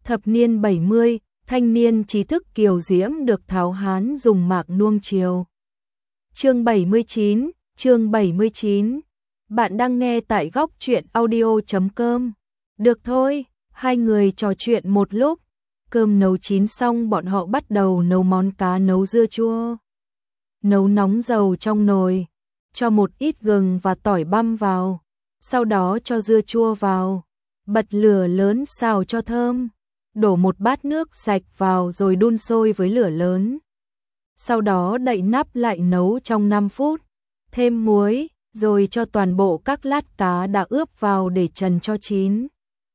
Thập niên 70, thanh niên trí thức kiều diễm được tháo hán dùng mạc nuông chiều. Chương 79. Bạn đang nghe tại góc truyện audio.com. Được thôi, hai người trò chuyện một lúc. Cơm nấu chín xong bọn họ bắt đầu nấu món cá nấu dưa chua. Nấu nóng dầu trong nồi, cho một ít gừng và tỏi băm vào, sau đó cho dưa chua vào, bật lửa lớn xào cho thơm, đổ một bát nước sạch vào rồi đun sôi với lửa lớn. Sau đó đậy nắp lại nấu trong 5 phút, thêm muối, rồi cho toàn bộ các lát cá đã ướp vào để trần cho chín.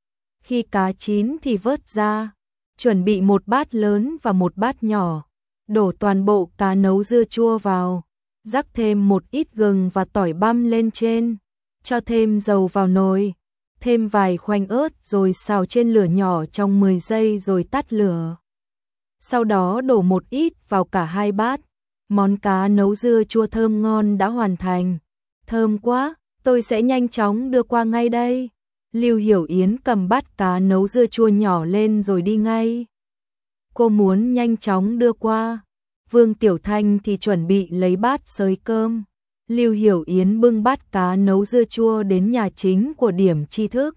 Khi cá chín thì vớt ra, chuẩn bị một bát lớn và một bát nhỏ, đổ toàn bộ cá nấu dưa chua vào, rắc thêm một ít gừng và tỏi băm lên trên, cho thêm dầu vào nồi, thêm vài khoanh ớt rồi xào trên lửa nhỏ trong 10 giây rồi tắt lửa. Sau đó đổ một ít vào cả hai bát. Món cá nấu dưa chua thơm ngon đã hoàn thành. Thơm quá, tôi sẽ nhanh chóng đưa qua ngay đây. Lưu Hiểu Yến cầm bát cá nấu dưa chua nhỏ lên rồi đi ngay. Cô muốn nhanh chóng đưa qua. Vương Tiểu Thanh thì chuẩn bị lấy bát xới cơm. Lưu Hiểu Yến bưng bát cá nấu dưa chua đến nhà chính của điểm tri thức.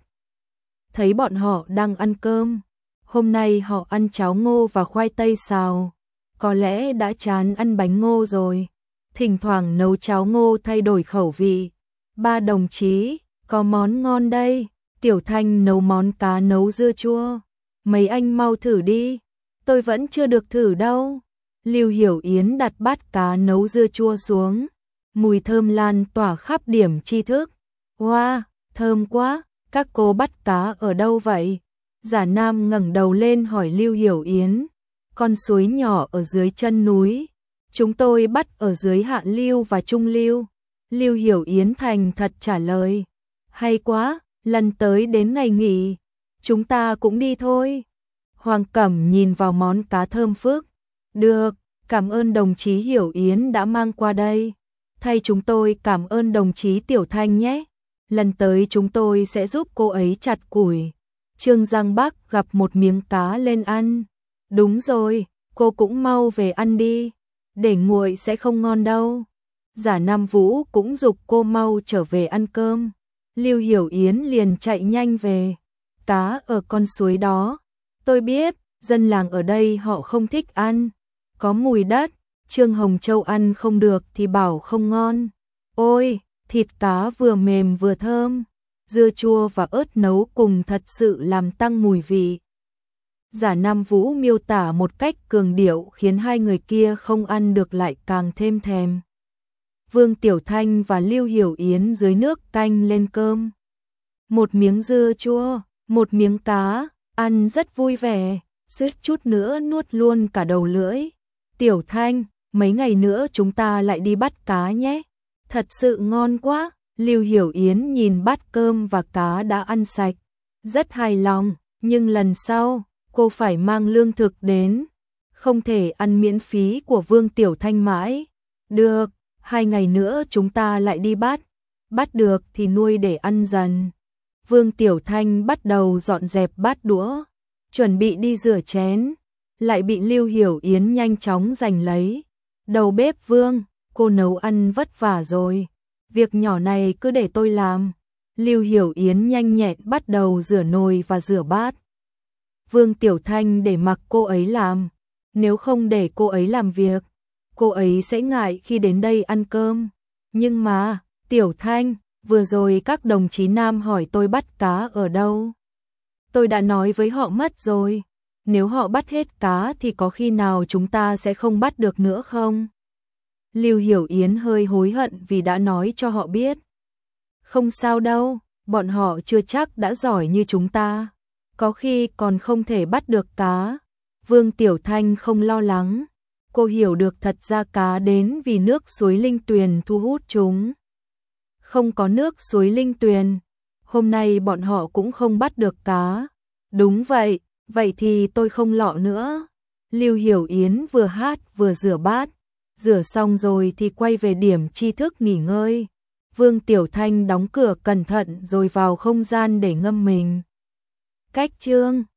Thấy bọn họ đang ăn cơm. Hôm nay họ ăn cháo ngô và khoai tây xào. Có lẽ đã chán ăn bánh ngô rồi. Thỉnh thoảng nấu cháo ngô thay đổi khẩu vị. Ba đồng chí, có món ngon đây. Tiểu Thanh nấu món cá nấu dưa chua. Mấy anh mau thử đi. Tôi vẫn chưa được thử đâu. Lưu Hiểu Yến đặt bát cá nấu dưa chua xuống. Mùi thơm lan tỏa khắp điểm tri thức. Wow, thơm quá, các cô bắt cá ở đâu vậy? Giả Nam ngẩng đầu lên hỏi Lưu Hiểu Yến. Con suối nhỏ ở dưới chân núi. Chúng tôi bắt ở dưới Hạ Lưu và Trung Lưu. Lưu Hiểu Yến thành thật trả lời. Hay quá, lần tới đến ngày nghỉ, chúng ta cũng đi thôi. Hoàng Cẩm nhìn vào món cá thơm phức. Được, cảm ơn đồng chí Hiểu Yến đã mang qua đây. Thay chúng tôi cảm ơn đồng chí Tiểu Thanh nhé. Lần tới chúng tôi sẽ giúp cô ấy chặt củi. Trương Giang Bắc gặp một miếng cá lên ăn. Đúng rồi, cô cũng mau về ăn đi. Để nguội sẽ không ngon đâu. Giả Nam Vũ cũng giục cô mau trở về ăn cơm. Lưu Hiểu Yến liền chạy nhanh về. Cá ở con suối đó. Tôi biết, dân làng ở đây họ không thích ăn. Có mùi đất. Trương Hồng Châu ăn không được thì bảo không ngon. Ôi, thịt cá vừa mềm vừa thơm. Dưa chua và ớt nấu cùng thật sự làm tăng mùi vị. Giả Nam Vũ miêu tả một cách cường điệu khiến hai người kia không ăn được lại càng thêm thèm. Vương Tiểu Thanh và Lưu Hiểu Yến dưới nước canh lên cơm. Một miếng dưa chua, một miếng cá, ăn rất vui vẻ, suýt chút nữa nuốt luôn cả đầu lưỡi. Tiểu Thanh, mấy ngày nữa chúng ta lại đi bắt cá nhé. Thật sự ngon quá. Lưu Hiểu Yến nhìn bát cơm và cá đã ăn sạch. Rất hài lòng, nhưng lần sau, cô phải mang lương thực đến. Không thể ăn miễn phí của Vương Tiểu Thanh mãi. Được, 2 ngày nữa chúng ta lại đi bắt. Bắt được thì nuôi để ăn dần. Vương Tiểu Thanh bắt đầu dọn dẹp bát đũa, chuẩn bị đi rửa chén. Lại bị Lưu Hiểu Yến nhanh chóng giành lấy. Đầu bếp Vương, cô nấu ăn vất vả rồi. Việc nhỏ này cứ để tôi làm. Lưu Hiểu Yến nhanh nhẹn bắt đầu rửa nồi và rửa bát. Vương Tiểu Thanh để mặc cô ấy làm. Nếu không để cô ấy làm việc, cô ấy sẽ ngại khi đến đây ăn cơm. Nhưng mà, Tiểu Thanh, vừa rồi các đồng chí nam hỏi tôi bắt cá ở đâu. Tôi đã nói với họ mất rồi. Nếu họ bắt hết cá thì có khi nào chúng ta sẽ không bắt được nữa không? Lưu Hiểu Yến hơi hối hận vì đã nói cho họ biết. Không sao đâu, bọn họ chưa chắc đã giỏi như chúng ta. Có khi còn không thể bắt được cá. Vương Tiểu Thanh không lo lắng. Cô hiểu được thật ra cá đến vì nước suối Linh Tuyền thu hút chúng. Không có nước suối Linh Tuyền, hôm nay bọn họ cũng không bắt được cá. Đúng vậy, vậy thì tôi không lọ nữa. Lưu Hiểu Yến vừa hát vừa rửa bát. Rửa xong rồi thì quay về điểm tri thức nghỉ ngơi. Vương Tiểu Thanh đóng cửa cẩn thận rồi vào không gian để ngâm mình. Cách chương